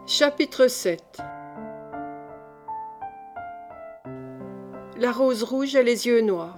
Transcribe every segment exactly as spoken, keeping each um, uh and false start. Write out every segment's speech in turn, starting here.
Chapitre sept. La rose rouge et les yeux noirs.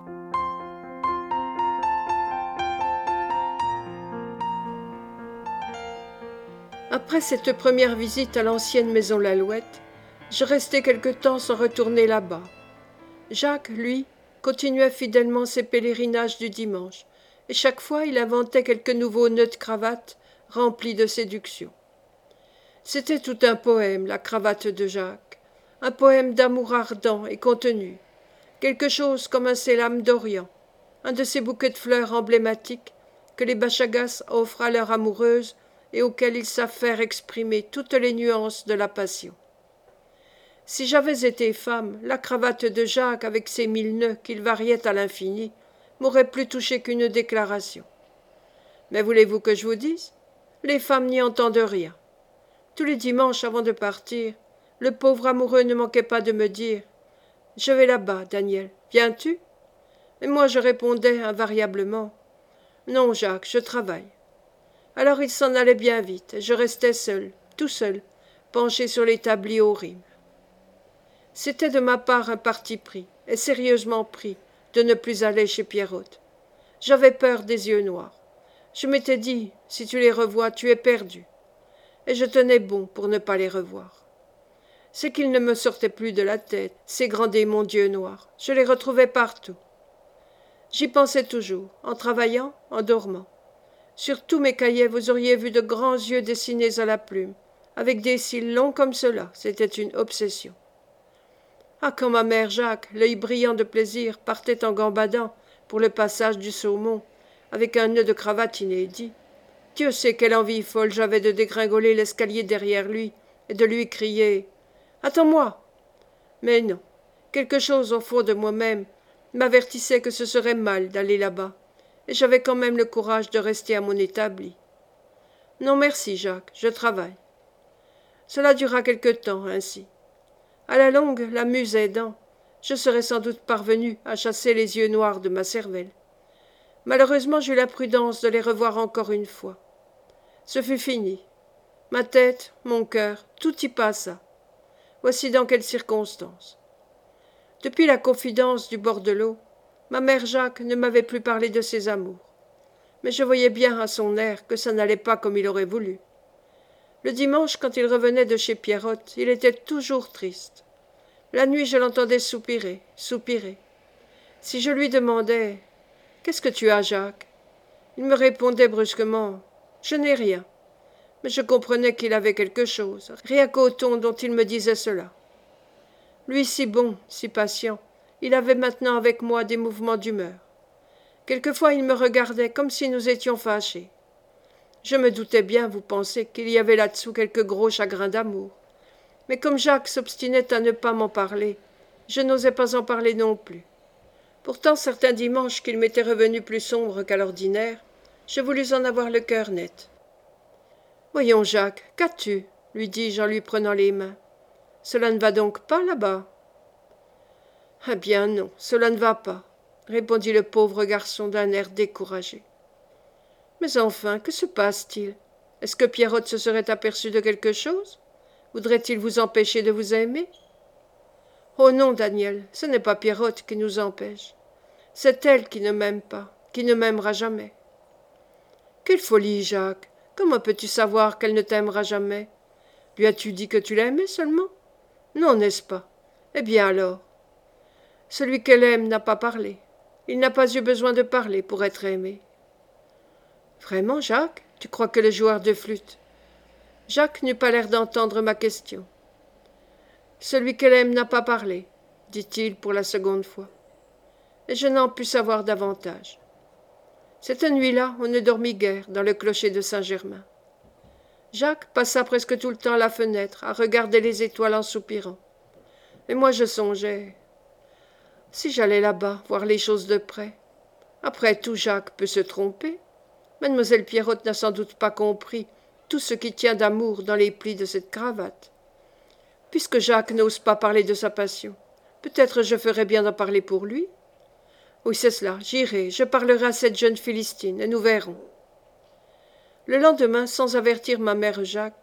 Après cette première visite à l'ancienne maison Lalouette, je restai quelque temps sans retourner là-bas. Jacques, lui, continuait fidèlement ses pèlerinages du dimanche, et chaque fois il inventait quelque nouveau nœud de cravate rempli de séduction. C'était tout un poème, la cravate de Jacques, un poème d'amour ardent et contenu, quelque chose comme un sélam d'Orient, un de ces bouquets de fleurs emblématiques que les Bachagas offrent à leur amoureuse et auxquels ils savent faire exprimer toutes les nuances de la passion. Si j'avais été femme, la cravate de Jacques, avec ses mille nœuds qu'il variait à l'infini, m'aurait plus touché qu'une déclaration. Mais voulez-vous que je vous dise? Les femmes n'y entendent rien. Tous les dimanches avant de partir, le pauvre amoureux ne manquait pas de me dire « Je vais là-bas, Daniel, viens-tu » Et moi je répondais invariablement « Non, Jacques, je travaille. » Alors il s'en allait bien vite, et je restais seul, tout seul, penché sur l'établi aux rimes. C'était de ma part un parti pris, et sérieusement pris, de ne plus aller chez Pierrotte. J'avais peur des yeux noirs. Je m'étais dit, si tu les revois, tu es perdu. Et je tenais bon pour ne pas les revoir. C'est qu'ils ne me sortaient plus de la tête, ces grands démons d'yeux noirs. Je les retrouvais partout. J'y pensais toujours, en travaillant, en dormant. Sur tous mes cahiers, vous auriez vu de grands yeux dessinés à la plume, avec des cils longs comme cela. C'était une obsession. Ah, quand ma mère Jacques, l'œil brillant de plaisir, partait en gambadant pour le passage du saumon, avec un nœud de cravate inédit. Dieu sait quelle envie folle j'avais de dégringoler l'escalier derrière lui et de lui crier « Attends-moi !» Mais non, quelque chose au fond de moi-même m'avertissait que ce serait mal d'aller là-bas, et j'avais quand même le courage de rester à mon établi. « Non merci, Jacques, je travaille. » Cela dura quelque temps ainsi. À la longue, la muse aidant, je serais sans doute parvenu à chasser les yeux noirs de ma cervelle. Malheureusement, j'eus la prudence de les revoir encore une fois. Ce fut fini. Ma tête, mon cœur, tout y passa. Voici dans quelles circonstances. Depuis la confidence du bord de l'eau, ma mère Jacques ne m'avait plus parlé de ses amours. Mais je voyais bien à son air que ça n'allait pas comme il aurait voulu. Le dimanche, quand il revenait de chez Pierrotte, il était toujours triste. La nuit, je l'entendais soupirer, soupirer. Si je lui demandais « Qu'est-ce que tu as, Jacques ?» il me répondait brusquement « Je n'ai rien ». Mais je comprenais qu'il avait quelque chose, rien qu'au ton dont il me disait cela. Lui si bon, si patient, il avait maintenant avec moi des mouvements d'humeur. Quelquefois il me regardait comme si nous étions fâchés. Je me doutais bien, vous pensez, qu'il y avait là-dessous quelque gros chagrin d'amour. Mais comme Jacques s'obstinait à ne pas m'en parler, je n'osais pas en parler non plus. Pourtant, certains dimanches qu'il m'était revenu plus sombre qu'à l'ordinaire, je voulus en avoir le cœur net. « Voyons, Jacques, qu'as-tu » lui dis-je en lui prenant les mains. « Cela ne va donc pas là-bas » ? « Eh bien non, cela ne va pas, » répondit le pauvre garçon d'un air découragé. « Mais enfin, que se passe-t-il ? Est-ce que Pierrotte se serait aperçu de quelque chose ? Voudrait-il vous empêcher de vous aimer ? » ?»« Oh non, Daniel, ce n'est pas Pierrotte qui nous empêche. C'est elle qui ne m'aime pas, qui ne m'aimera jamais. » »« Quelle folie, Jacques ! Comment peux-tu savoir qu'elle ne t'aimera jamais ? Lui as-tu dit que tu l'aimais seulement ? Non, n'est-ce pas ? Eh bien alors ? Celui qu'elle aime n'a pas parlé. Il n'a pas eu besoin de parler pour être aimé. Vraiment, Jacques, tu crois que le joueur de flûte… Jacques n'eut pas l'air d'entendre ma question. Celui qu'elle aime n'a pas parlé, dit-il pour la seconde fois. Et je n'en pus savoir davantage. Cette nuit-là, on ne dormit guère dans le clocher de Saint-Germain. Jacques passa presque tout le temps à la fenêtre, à regarder les étoiles en soupirant. Et moi je songeais… Si j'allais là-bas, voir les choses de près. Après tout, Jacques peut se tromper. Mademoiselle Pierrotte n'a sans doute pas compris tout ce qui tient d'amour dans les plis de cette cravate. Puisque Jacques n'ose pas parler de sa passion, peut-être je ferais bien d'en parler pour lui. Oui, c'est cela, j'irai, je parlerai à cette jeune Philistine, et nous verrons. Le lendemain, sans avertir ma mère Jacques,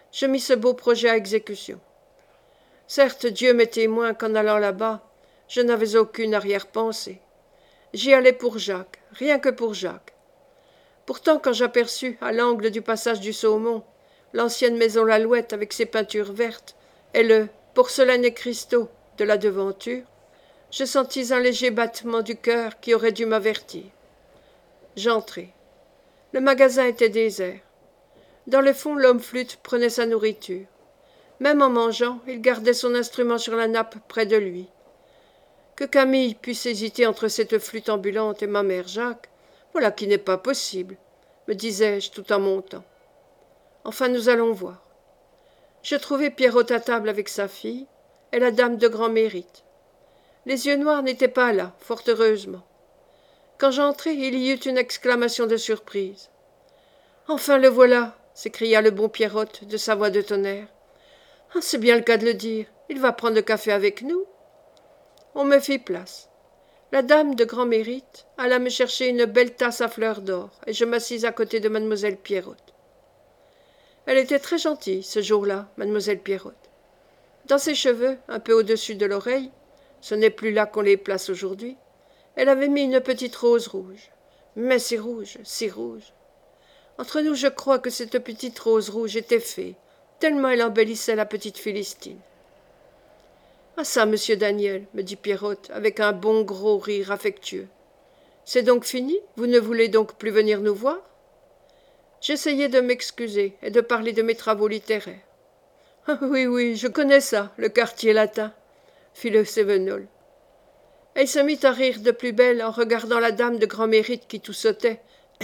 je mis ce beau projet à exécution. Certes, Dieu m'est témoin qu'en allant là-bas, je n'avais aucune arrière-pensée. J'y allais pour Jacques, rien que pour Jacques. Pourtant, quand j'aperçus, à l'angle du passage du Saumon, l'ancienne maison Lalouette avec ses peintures vertes et le porcelaine et cristaux de la devanture, je sentis un léger battement du cœur qui aurait dû m'avertir. J'entrai. Le magasin était désert. Dans le fond, l'homme flûte prenait sa nourriture. Même en mangeant, il gardait son instrument sur la nappe près de lui. Que Camille puisse hésiter entre cette flûte ambulante et ma mère Jacques, voilà qui n'est pas possible, me disais-je tout en montant. Enfin, nous allons voir. Je trouvai Pierrot à table avec sa fille et la dame de grand mérite. Les yeux noirs n'étaient pas là, fort heureusement. Quand j'entrai, il y eut une exclamation de surprise. « Enfin le voilà !» s'écria le bon Pierrot de sa voix de tonnerre. « Ah, c'est bien le cas de le dire, il va prendre le café avec nous !» On me fit place. La dame de grand mérite alla me chercher une belle tasse à fleurs d'or, et je m'assis à côté de mademoiselle Pierrot. Elle était très gentille, ce jour-là, mademoiselle Pierrot. Dans ses cheveux, un peu au-dessus de l'oreille, ce n'est plus là qu'on les place aujourd'hui, elle avait mis une petite rose rouge. Mais si rouge, si rouge. Entre nous, je crois que cette petite rose rouge était fée, tellement elle embellissait la petite Philistine. « Ah ça, monsieur Daniel, me dit Pierrot, avec un bon gros rire affectueux. C'est donc fini? Vous ne voulez donc plus venir nous voir? J'essayai de m'excuser et de parler de mes travaux littéraires. Ah, oui, oui, je connais ça, le quartier latin, fit le Cévenol. Elle se mit à rire de plus belle en regardant la dame de grand mérite qui tout sautait,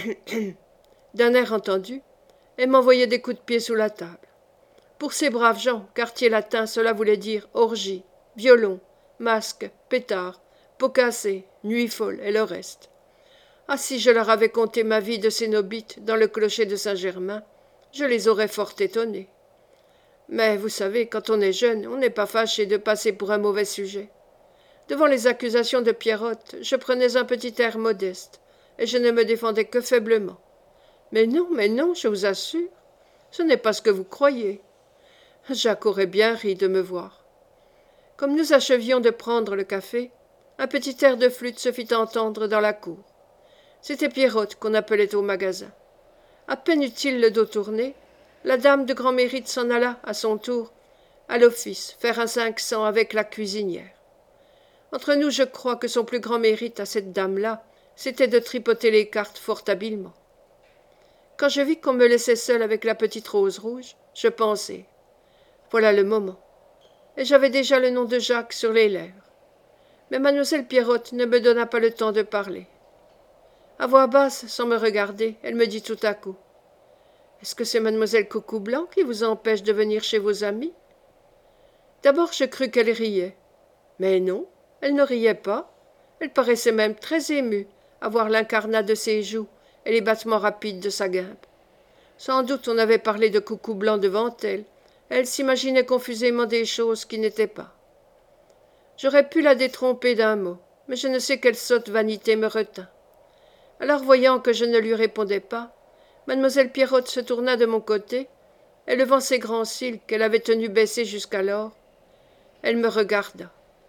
d'un air entendu, et m'envoyait des coups de pied sous la table. Pour ces braves gens, quartier latin, cela voulait dire orgie, violon, masque, pétard, pot cassé, nuit folle et le reste. Ah, si je leur avais conté ma vie de cénobite dans le clocher de Saint-Germain, je les aurais fort étonnés. Mais vous savez, quand on est jeune, on n'est pas fâché de passer pour un mauvais sujet. Devant les accusations de Pierrot, je prenais un petit air modeste, et je ne me défendais que faiblement. Mais non, mais non, je vous assure, ce n'est pas ce que vous croyez. Jacques aurait bien ri de me voir. Comme nous achevions de prendre le café, un petit air de flûte se fit entendre dans la cour. C'était Pierrot qu'on appelait au magasin. À peine eut-il le dos tourné, la dame de grand mérite s'en alla, à son tour, à l'office, faire un cinq cents avec la cuisinière. Entre nous, je crois que son plus grand mérite à cette dame-là, c'était de tripoter les cartes fort habilement. Quand je vis qu'on me laissait seule avec la petite rose rouge, je pensai, voilà le moment. Et j'avais déjà le nom de Jacques sur les lèvres. Mais mademoiselle Pierrot ne me donna pas le temps de parler. À voix basse, sans me regarder, elle me dit tout à coup, « Est-ce que c'est mademoiselle Coucou Blanc qui vous empêche de venir chez vos amis ?» D'abord, je crus qu'elle riait. Mais non, elle ne riait pas. Elle paraissait même très émue à voir l'incarnat de ses joues et les battements rapides de sa guimpe. Sans doute on avait parlé de Coucou Blanc devant elle. Elle s'imaginait confusément des choses qui n'étaient pas. J'aurais pu la détromper d'un mot, mais je ne sais quelle sotte vanité me retint. Alors, voyant que je ne lui répondais pas, mademoiselle Pierrot se tourna de mon côté, et levant ses grands cils qu'elle avait tenus baissés jusqu'alors, elle me regarda.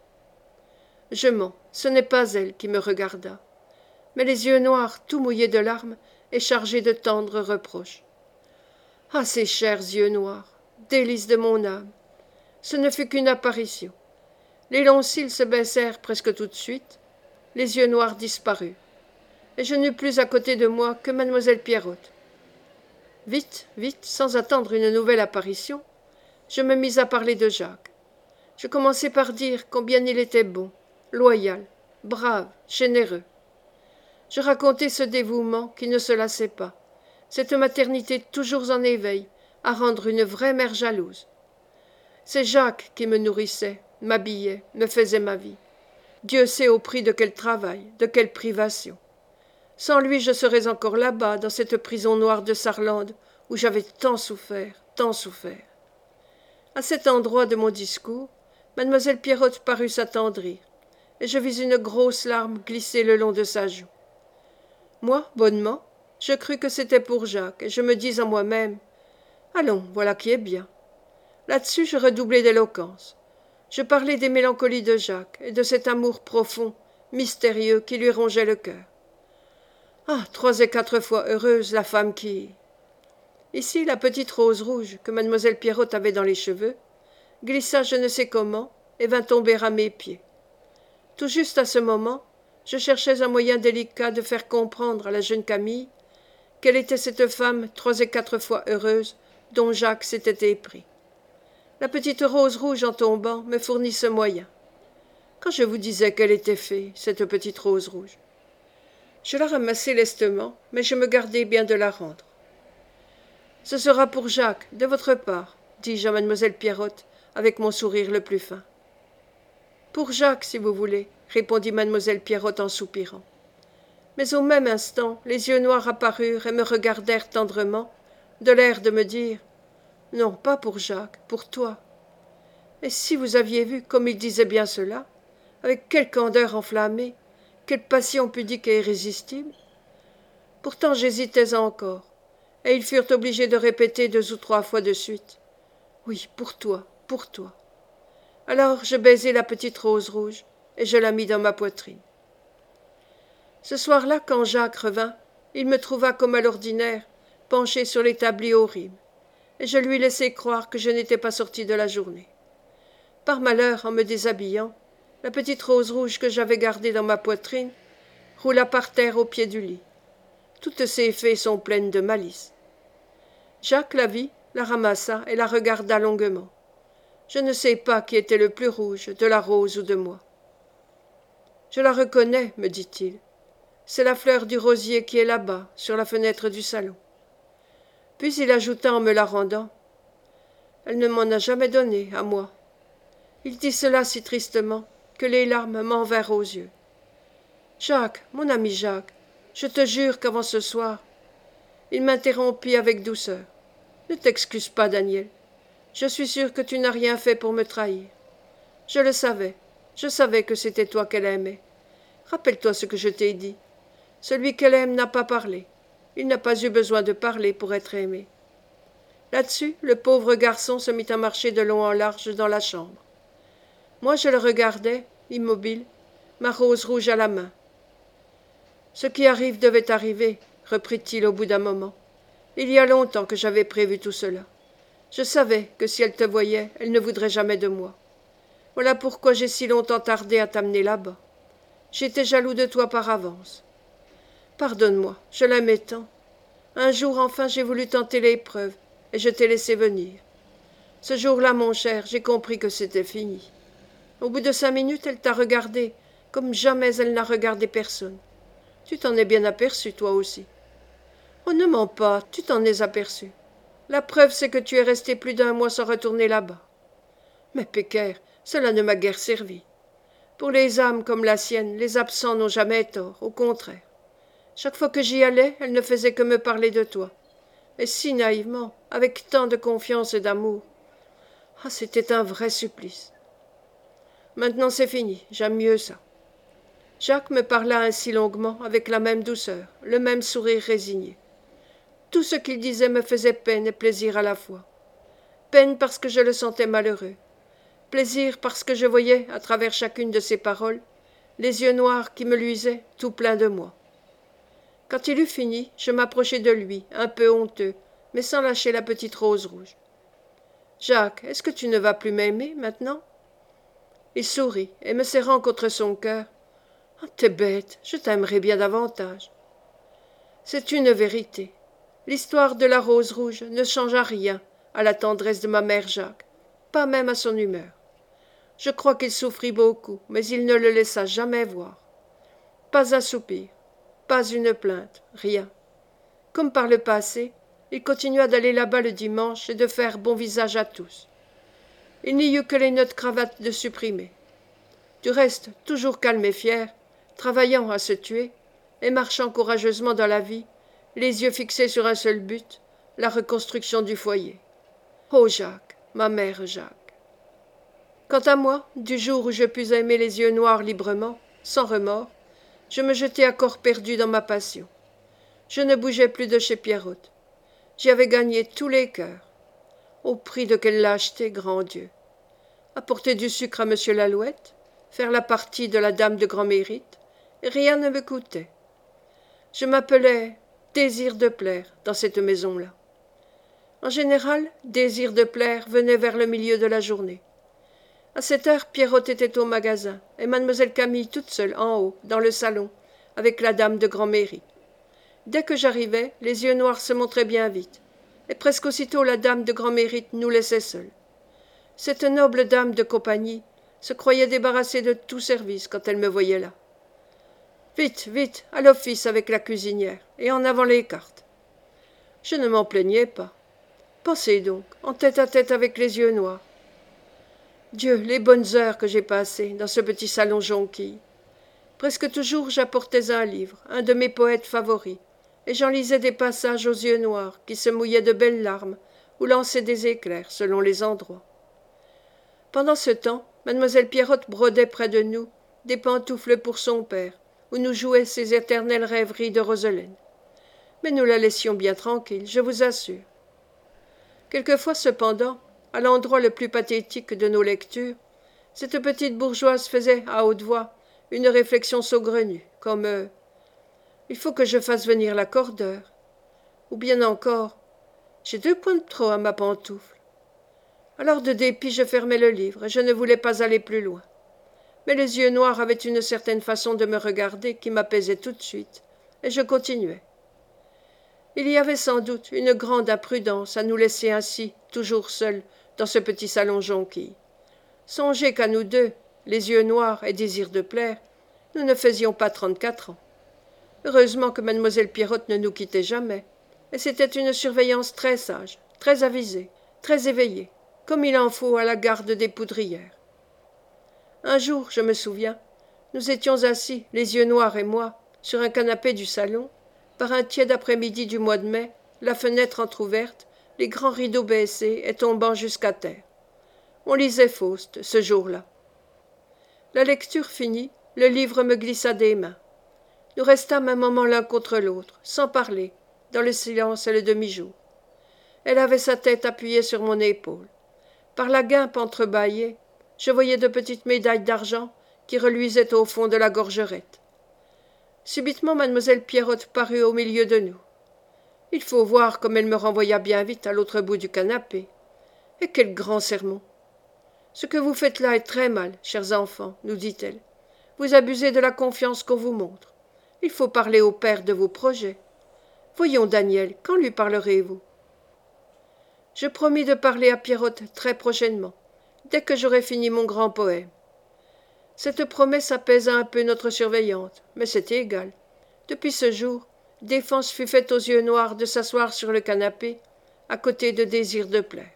Je mens, ce n'est pas elle qui me regarda, mais les yeux noirs tout mouillés de larmes et chargés de tendres reproches. Ah, ces chers yeux noirs, délices de mon âme! Ce ne fut qu'une apparition. Les longs cils se baissèrent presque tout de suite, les yeux noirs disparurent, et je n'eus plus à côté de moi que mademoiselle Pierrot. Vite, vite, sans attendre une nouvelle apparition, je me mis à parler de Jacques. Je commençai par dire combien il était bon, loyal, brave, généreux. Je racontai ce dévouement qui ne se lassait pas, cette maternité toujours en éveil, à rendre une vraie mère jalouse. C'est Jacques qui me nourrissait, m'habillait, me faisait ma vie. Dieu sait au prix de quel travail, de quelle privation. Sans lui, je serais encore là-bas, dans cette prison noire de Sarlande, où j'avais tant souffert, tant souffert. À cet endroit de mon discours, mademoiselle Pierrot parut s'attendrir, et je vis une grosse larme glisser le long de sa joue. Moi, bonnement, je crus que c'était pour Jacques, et je me dis en moi-même « Allons, voilà qui est bien. Là-dessus, je redoublai d'éloquence. Je parlai des mélancolies de Jacques et de cet amour profond, mystérieux, qui lui rongeait le cœur. Ah, trois et quatre fois heureuse la femme qui… Ici, la petite rose rouge que mademoiselle Pierrotte avait dans les cheveux glissa je ne sais comment et vint tomber à mes pieds. Tout juste à ce moment, je cherchais un moyen délicat de faire comprendre à la jeune Camille quelle était cette femme trois et quatre fois heureuse dont Jacques s'était épris. La petite rose rouge en tombant me fournit ce moyen. Quand je vous disais qu'elle était fée, cette petite rose rouge. Je la ramassai lestement, mais je me gardai bien de la rendre. Ce sera pour Jacques, de votre part, dis-je à mademoiselle Pierrotte, avec mon sourire le plus fin. Pour Jacques, si vous voulez, répondit mademoiselle Pierrotte en soupirant. Mais au même instant, les yeux noirs apparurent et me regardèrent tendrement, de l'air de me dire « Non, pas pour Jacques, pour toi. » Et si vous aviez vu comme il disait bien cela, avec quelle candeur enflammée, quelle passion pudique et irrésistible. Pourtant j'hésitais encore, et ils furent obligés de répéter deux ou trois fois de suite « Oui, pour toi, pour toi. » Alors je baisai la petite rose rouge, et je la mis dans ma poitrine. Ce soir-là, quand Jacques revint, il me trouva comme à l'ordinaire, penché sur l'établi horrible, et je lui laissai croire que je n'étais pas sorti de la journée. Par malheur, en me déshabillant, la petite rose rouge que j'avais gardée dans ma poitrine roula par terre au pied du lit. Toutes ces fées sont pleines de malice. Jacques la vit, la ramassa et la regarda longuement. Je ne sais pas qui était le plus rouge, de la rose ou de moi. « Je la reconnais, me dit-il. C'est la fleur du rosier qui est là-bas, sur la fenêtre du salon. » Puis il ajouta en me la rendant. « Elle ne m'en a jamais donné, à moi. » Il dit cela si tristement que les larmes m'en vinrent aux yeux. « Jacques, mon ami Jacques, je te jure qu'avant ce soir… » Il m'interrompit avec douceur. « Ne t'excuse pas, Daniel. Je suis sûr que tu n'as rien fait pour me trahir. Je le savais, je savais que c'était toi qu'elle aimait. Rappelle-toi ce que je t'ai dit. Celui qu'elle aime n'a pas parlé. Il n'a pas eu besoin de parler pour être aimé. » Là-dessus, le pauvre garçon se mit à marcher de long en large dans la chambre. Moi, je le regardais, immobile, ma rose rouge à la main. « Ce qui arrive devait arriver, » reprit-il au bout d'un moment. « Il y a longtemps que j'avais prévu tout cela. Je savais que si elle te voyait, elle ne voudrait jamais de moi. Voilà pourquoi j'ai si longtemps tardé à t'amener là-bas. J'étais jaloux de toi par avance. Pardonne-moi, je l'aimais tant. Un jour enfin j'ai voulu tenter l'épreuve, et je t'ai laissé venir. Ce jour-là, mon cher, j'ai compris que c'était fini. Au bout de cinq minutes, elle t'a regardé, comme jamais elle n'a regardé personne. Tu t'en es bien aperçu, toi aussi. Oh, ne mens pas, tu t'en es aperçu. La preuve, c'est que tu es resté plus d'un mois sans retourner là-bas. Mais Pécaire, cela ne m'a guère servi. Pour les âmes comme la sienne, les absents n'ont jamais tort, au contraire. Chaque fois que j'y allais, elle ne faisait que me parler de toi. Et si naïvement, avec tant de confiance et d'amour. Ah, c'était un vrai supplice. Maintenant c'est fini, j'aime mieux ça. Jacques me parla ainsi longuement, avec la même douceur, le même sourire résigné. Tout ce qu'il disait me faisait peine et plaisir à la fois. Peine parce que je le sentais malheureux. Plaisir parce que je voyais, à travers chacune de ses paroles, les yeux noirs qui me luisaient, tout pleins de moi. Quand il eut fini, je m'approchai de lui, un peu honteux, mais sans lâcher la petite rose rouge. « Jacques, est-ce que tu ne vas plus m'aimer, maintenant ?» Il sourit, et me serrant contre son cœur. « Oh, t'es bête, je t'aimerais bien davantage. » C'est une vérité. L'histoire de la rose rouge ne changea rien à la tendresse de ma mère Jacques, pas même à son humeur. Je crois qu'il souffrit beaucoup, mais il ne le laissa jamais voir. Pas un soupir, pas une plainte, rien. Comme par le passé, il continua d'aller là-bas le dimanche et de faire bon visage à tous. Il n'y eut que les nœuds de cravate de supprimer. Du reste, toujours calme et fier, travaillant à se tuer, et marchant courageusement dans la vie, les yeux fixés sur un seul but, la reconstruction du foyer. Oh Jacques, ma mère Jacques. Quant à moi, du jour où je pus aimer les yeux noirs librement, sans remords, je me jetai à corps perdu dans ma passion. Je ne bougeais plus de chez Pierrotte. J'y avais gagné tous les cœurs. Au prix de quelle lâcheté, grand Dieu! Apporter du sucre à monsieur Lalouette, faire la partie de la dame de grand mérite, et rien ne me coûtait. Je m'appelais Désir de plaire dans cette maison-là. En général, Désir de plaire venait vers le milieu de la journée. À cette heure, Pierrot était au magasin, et mademoiselle Camille toute seule, en haut, dans le salon, avec la dame de grand mérite. Dès que j'arrivais, les yeux noirs se montraient bien vite, et presque aussitôt la dame de grand mérite nous laissait seuls. Cette noble dame de compagnie se croyait débarrassée de tout service quand elle me voyait là. Vite, vite, à l'office avec la cuisinière, et en avant les cartes. Je ne m'en plaignais pas. Pensez donc, en tête à tête avec les yeux noirs. Dieu, les bonnes heures que j'ai passées dans ce petit salon jonquille. Presque toujours j'apportais un livre, un de mes poètes favoris, et j'en lisais des passages aux yeux noirs qui se mouillaient de belles larmes ou lançaient des éclairs selon les endroits. Pendant ce temps, mademoiselle Pierrot brodait près de nous des pantoufles pour son père, où nous jouaient ces éternelles rêveries de Roselène. Mais nous la laissions bien tranquille, je vous assure. Quelquefois, cependant, à l'endroit le plus pathétique de nos lectures, cette petite bourgeoise faisait, à haute voix, une réflexion saugrenue, comme euh, « Il faut que je fasse venir l'accordeur » ou bien encore « J'ai deux points de trop à ma pantoufle ». Alors de dépit, je fermais le livre, et je ne voulais pas aller plus loin. Mais les yeux noirs avaient une certaine façon de me regarder qui m'apaisait tout de suite, et je continuais. Il y avait sans doute une grande imprudence à nous laisser ainsi, toujours seuls, dans ce petit salon jonquille. Songez qu'à nous deux, les yeux noirs et désir de plaire, nous ne faisions pas trente-quatre ans. Heureusement que mademoiselle Pierrot ne nous quittait jamais, et c'était une surveillance très sage, très avisée, très éveillée, comme il en faut à la garde des poudrières. Un jour, je me souviens, nous étions assis, les yeux noirs et moi, sur un canapé du salon, par un tiède après-midi du mois de mai, la fenêtre entr'ouverte, les grands rideaux baissés et tombant jusqu'à terre. On lisait Faust, ce jour-là. La lecture finie, le livre me glissa des mains. Nous restâmes un moment l'un contre l'autre, sans parler, dans le silence et le demi-jour. Elle avait sa tête appuyée sur mon épaule. Par la guimpe entrebâillée, je voyais de petites médailles d'argent qui reluisaient au fond de la gorgerette. Subitement, mademoiselle Pierrot parut au milieu de nous. Il faut voir comme elle me renvoya bien vite à l'autre bout du canapé. Et quel grand sermon! Ce que vous faites là est très mal, chers enfants, nous dit-elle. Vous abusez de la confiance qu'on vous montre. Il faut parler au père de vos projets. Voyons, Daniel, quand lui parlerez-vous? Je promis de parler à Pierrot très prochainement, dès que j'aurai fini mon grand poème. Cette promesse apaisa un peu notre surveillante, mais c'était égal. Depuis ce jour, défense fut faite aux yeux noirs de s'asseoir sur le canapé, à côté de Désir de plaire.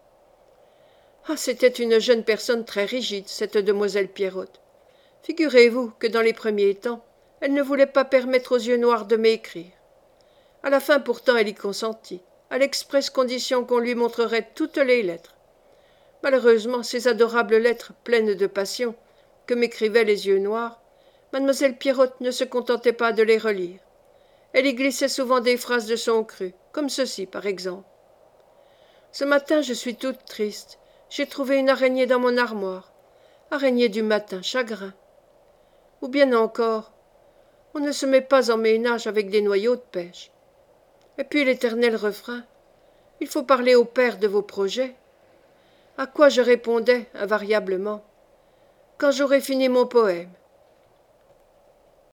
Ah, c'était une jeune personne très rigide, cette demoiselle Pierrot. Figurez-vous que dans les premiers temps, elle ne voulait pas permettre aux yeux noirs de m'écrire. À la fin pourtant elle y consentit, à l'expresse condition qu'on lui montrerait toutes les lettres. Malheureusement, ces adorables lettres pleines de passion que m'écrivaient les yeux noirs, mademoiselle Pierrot ne se contentait pas de les relire. Elle y glissait souvent des phrases de son cru, comme ceci par exemple. Ce matin je suis toute triste, j'ai trouvé une araignée dans mon armoire, araignée du matin, chagrin. Ou bien encore, on ne se met pas en ménage avec des noyaux de pêche. Et puis l'éternel refrain, il faut parler au père de vos projets. À quoi je répondais invariablement, quand j'aurai fini mon poème,